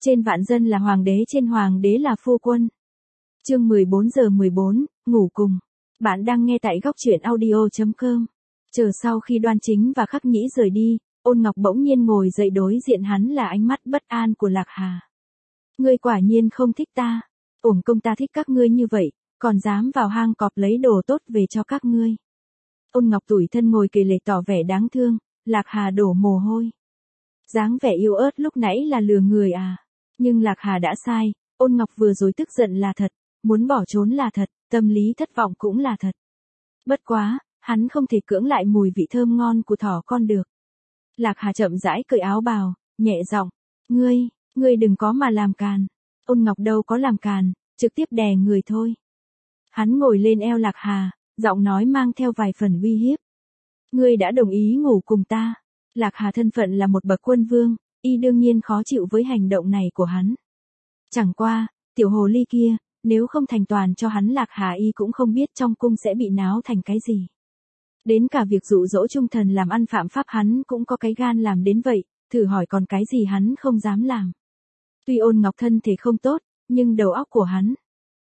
Trên vạn dân là hoàng đế, trên hoàng đế là phu quân. Chương 14:14, ngủ cùng. Bạn đang nghe tại góc truyện audio.com. Chờ sau khi Đoan Chính và Khắc Nhĩ rời đi, Ôn Ngọc bỗng nhiên ngồi dậy, đối diện hắn là ánh mắt bất an của Lạc Hà. Ngươi quả nhiên không thích ta. Uổng công ta thích các ngươi như vậy, còn dám vào hang cọp lấy đồ tốt về cho các ngươi. Ôn Ngọc tủi thân ngồi kề lệ tỏ vẻ đáng thương. Lạc Hà đổ mồ hôi. Dáng vẻ yếu ớt lúc nãy là lừa người à. Nhưng Lạc Hà đã sai, Ôn Ngọc vừa rồi tức giận là thật, muốn bỏ trốn là thật, tâm lý thất vọng cũng là thật. Bất quá, hắn không thể cưỡng lại mùi vị thơm ngon của thỏ con được. Lạc Hà chậm rãi cởi áo bào, nhẹ giọng, ngươi đừng có mà làm càn. Ôn Ngọc đâu có làm càn, trực tiếp đè người thôi. Hắn ngồi lên eo Lạc Hà, giọng nói mang theo vài phần uy hiếp. Ngươi đã đồng ý ngủ cùng ta. Lạc Hà thân phận là một bậc quân vương, y đương nhiên khó chịu với hành động này của hắn. Chẳng qua, tiểu hồ ly kia, nếu không thành toàn cho hắn Lạc Hà y cũng không biết trong cung sẽ bị náo thành cái gì. Đến cả việc dụ dỗ trung thần làm ăn phạm pháp hắn cũng có cái gan làm đến vậy, thử hỏi còn cái gì hắn không dám làm. Tuy Ôn Ngọc thân thể không tốt, nhưng đầu óc của hắn.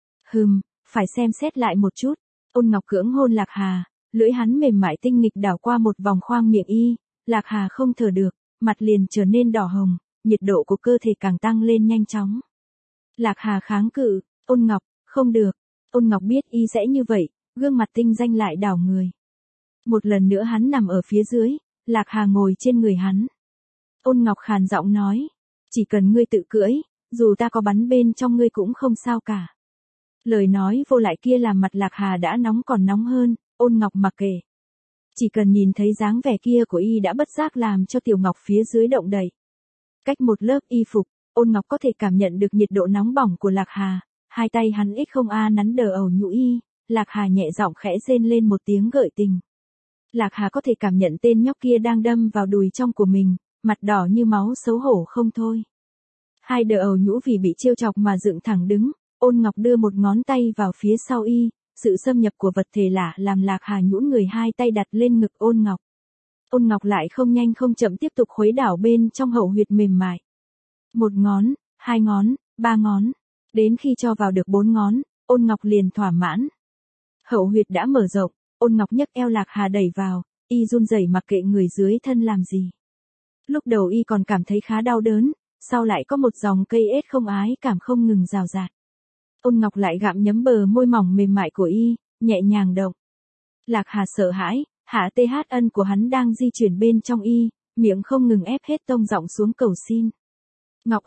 Phải xem xét lại một chút. Ôn Ngọc cưỡng hôn Lạc Hà, lưỡi hắn mềm mại tinh nghịch đảo qua một vòng khoang miệng y, Lạc Hà không thở được, mặt liền trở nên đỏ hồng, nhiệt độ của cơ thể càng tăng lên nhanh chóng. Lạc Hà kháng cự, Ôn Ngọc, không được. Ôn Ngọc biết y sẽ như vậy, gương mặt tinh danh lại đảo người. Một lần nữa hắn nằm ở phía dưới, Lạc Hà ngồi trên người hắn. Ôn Ngọc khàn giọng nói, chỉ cần ngươi tự cưỡi, dù ta có bắn bên trong ngươi cũng không sao cả. Lời nói vô lại kia làm mặt Lạc Hà đã nóng còn nóng hơn, Ôn Ngọc mặc kệ. Chỉ cần nhìn thấy dáng vẻ kia của y đã bất giác làm cho Tiểu Ngọc phía dưới động đậy. Cách một lớp y phục, Ôn Ngọc có thể cảm nhận được nhiệt độ nóng bỏng của Lạc Hà, hai tay hắn ít không nắn đờ ầu nhũ y, Lạc Hà nhẹ giọng khẽ rên lên một tiếng gợi tình. Lạc Hà có thể cảm nhận tên nhóc kia đang đâm vào đùi trong của mình, mặt đỏ như máu xấu hổ không thôi. Hai đờ ầu nhũ vì bị trêu chọc mà dựng thẳng đứng, Ôn Ngọc đưa một ngón tay vào phía sau y, sự xâm nhập của vật thể lạ làm Lạc Hà nhũn người, hai tay đặt lên ngực Ôn Ngọc. Ôn Ngọc lại không nhanh không chậm tiếp tục khuấy đảo bên trong hậu huyệt mềm mại. Một ngón, hai ngón, ba ngón, đến khi cho vào được 4 ngón, Ôn Ngọc liền thỏa mãn. Hậu huyệt đã mở rộng, Ôn Ngọc nhấc eo Lạc Hà đẩy vào, y run rẩy mặc kệ người dưới thân làm gì. Lúc đầu y còn cảm thấy khá đau đớn, sau lại có một dòng cây ết không ái cảm không ngừng rào rạt. Ôn Ngọc lại gặm nhấm bờ môi mỏng mềm mại của y, nhẹ nhàng động. Lạc Hà sợ hãi, hạ TH ân của hắn đang di chuyển bên trong y, miệng không ngừng ép hết tông giọng xuống cầu xin. Ngọc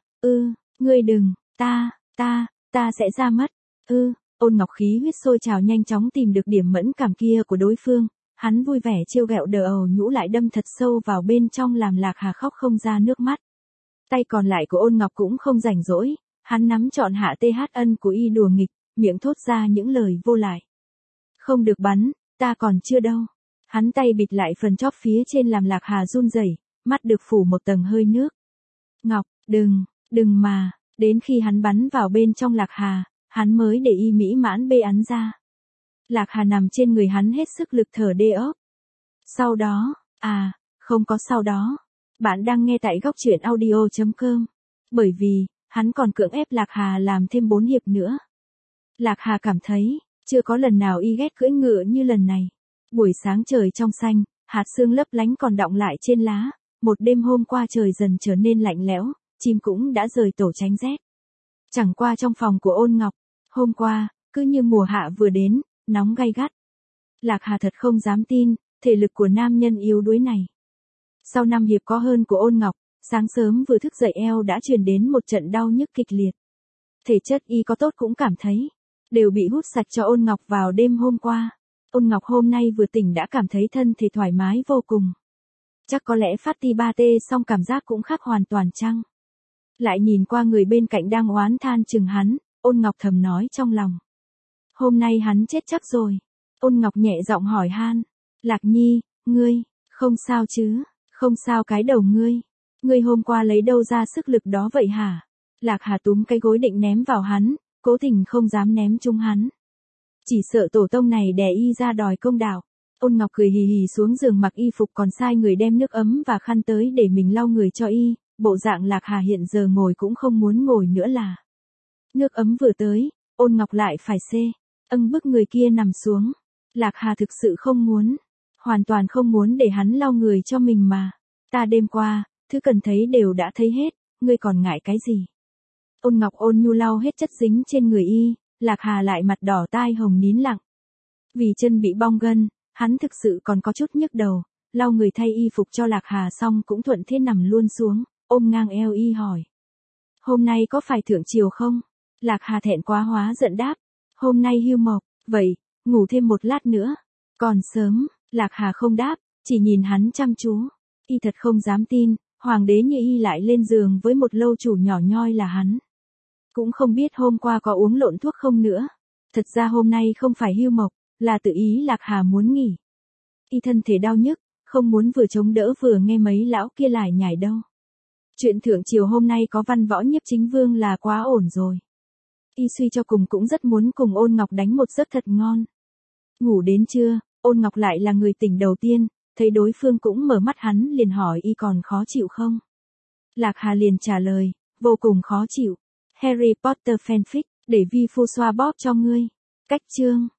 ngươi đừng, ta sẽ ra mất, Ôn Ngọc khí huyết sôi trào nhanh chóng tìm được điểm mẫn cảm kia của đối phương, hắn vui vẻ trêu ghẹo đờ ầu nhũ lại đâm thật sâu vào bên trong làm Lạc Hà khóc không ra nước mắt. Tay còn lại của Ôn Ngọc cũng không rảnh rỗi, hắn nắm trọn hạ TH ân của y đùa nghịch, miệng thốt ra những lời vô lại. Không được bắn, ta còn chưa đâu. Hắn tay bịt lại phần chóp phía trên làm Lạc Hà run rẩy, mắt được phủ một tầng hơi nước. Ngọc, đừng mà, đến khi hắn bắn vào bên trong Lạc Hà, hắn mới để y mỹ mãn bê ắn ra. Lạc Hà nằm trên người hắn hết sức lực thở đê ốp. Sau đó, không có sau đó. Bạn đang nghe tại góc truyện audio.com. Bởi vì, hắn còn cưỡng ép Lạc Hà làm thêm 4 hiệp nữa. Lạc Hà cảm thấy, chưa có lần nào y ghét cưỡi ngựa như lần này. Buổi sáng trời trong xanh, hạt sương lấp lánh còn đọng lại trên lá. Một đêm hôm qua trời dần trở nên lạnh lẽo, chim cũng đã rời tổ tránh rét. Chẳng qua trong phòng của Ôn Ngọc, hôm qua, cứ như mùa hạ vừa đến, nóng gay gắt. Lạc Hà thật không dám tin, thể lực của nam nhân yếu đuối này. Sau 5 hiệp có hơn của Ôn Ngọc, sáng sớm vừa thức dậy eo đã truyền đến một trận đau nhức kịch liệt. Thể chất y có tốt cũng cảm thấy, đều bị hút sạch cho Ôn Ngọc vào đêm hôm qua. Ôn Ngọc hôm nay vừa tỉnh đã cảm thấy thân thể thoải mái vô cùng. Chắc có lẽ phát ti 3T xong cảm giác cũng khác hoàn toàn chăng? Lại nhìn qua người bên cạnh đang oán than chừng hắn, Ôn Ngọc thầm nói trong lòng. Hôm nay hắn chết chắc rồi. Ôn Ngọc nhẹ giọng hỏi han. Lạc Nhi, ngươi, không sao chứ? Không sao cái đầu ngươi. Ngươi hôm qua lấy đâu ra sức lực đó vậy hả? Lạc Hà túm cái gối định ném vào hắn, cố tình không dám ném chung hắn. Chỉ sợ tổ tông này đè y ra đòi công đạo. Ôn Ngọc cười hì hì xuống giường mặc y phục còn sai người đem nước ấm và khăn tới để mình lau người cho y, bộ dạng Lạc Hà hiện giờ ngồi cũng không muốn ngồi nữa là. Nước ấm vừa tới, Ôn Ngọc lại phải bức người kia nằm xuống. Lạc Hà thực sự không muốn, hoàn toàn không muốn để hắn lau người cho mình mà. Ta đêm qua, thứ cần thấy đều đã thấy hết, ngươi còn ngại cái gì? Ôn Ngọc ôn nhu lau hết chất dính trên người y, Lạc Hà lại mặt đỏ tai hồng nín lặng. Vì chân bị bong gân, hắn thực sự còn có chút nhức đầu, lau người thay y phục cho Lạc Hà xong cũng thuận thế nằm luôn xuống, ôm ngang eo y hỏi. Hôm nay có phải thượng triều không? Lạc Hà thẹn quá hóa giận đáp. Hôm nay hưu mộc, vậy, ngủ thêm một lát nữa. Còn sớm, Lạc Hà không đáp, chỉ nhìn hắn chăm chú. Y thật không dám tin, hoàng đế như y lại lên giường với một lâu chủ nhỏ nhoi là hắn. Cũng không biết hôm qua có uống lộn thuốc không nữa. Thật ra hôm nay không phải hưu mộc, là tự ý Lạc Hà muốn nghỉ. Y thân thể đau nhức, không muốn vừa chống đỡ vừa nghe mấy lão kia lải nhải đâu. Chuyện thượng triều hôm nay có văn võ nhiếp chính vương là quá ổn rồi. Y suy cho cùng cũng rất muốn cùng Ôn Ngọc đánh một giấc thật ngon. Ngủ đến trưa, Ôn Ngọc lại là người tỉnh đầu tiên, thấy đối phương cũng mở mắt hắn liền hỏi y còn khó chịu không. Lạc Hà liền trả lời, vô cùng khó chịu. Harry Potter fanfic, để vi phu xoa bóp cho ngươi. Cách chương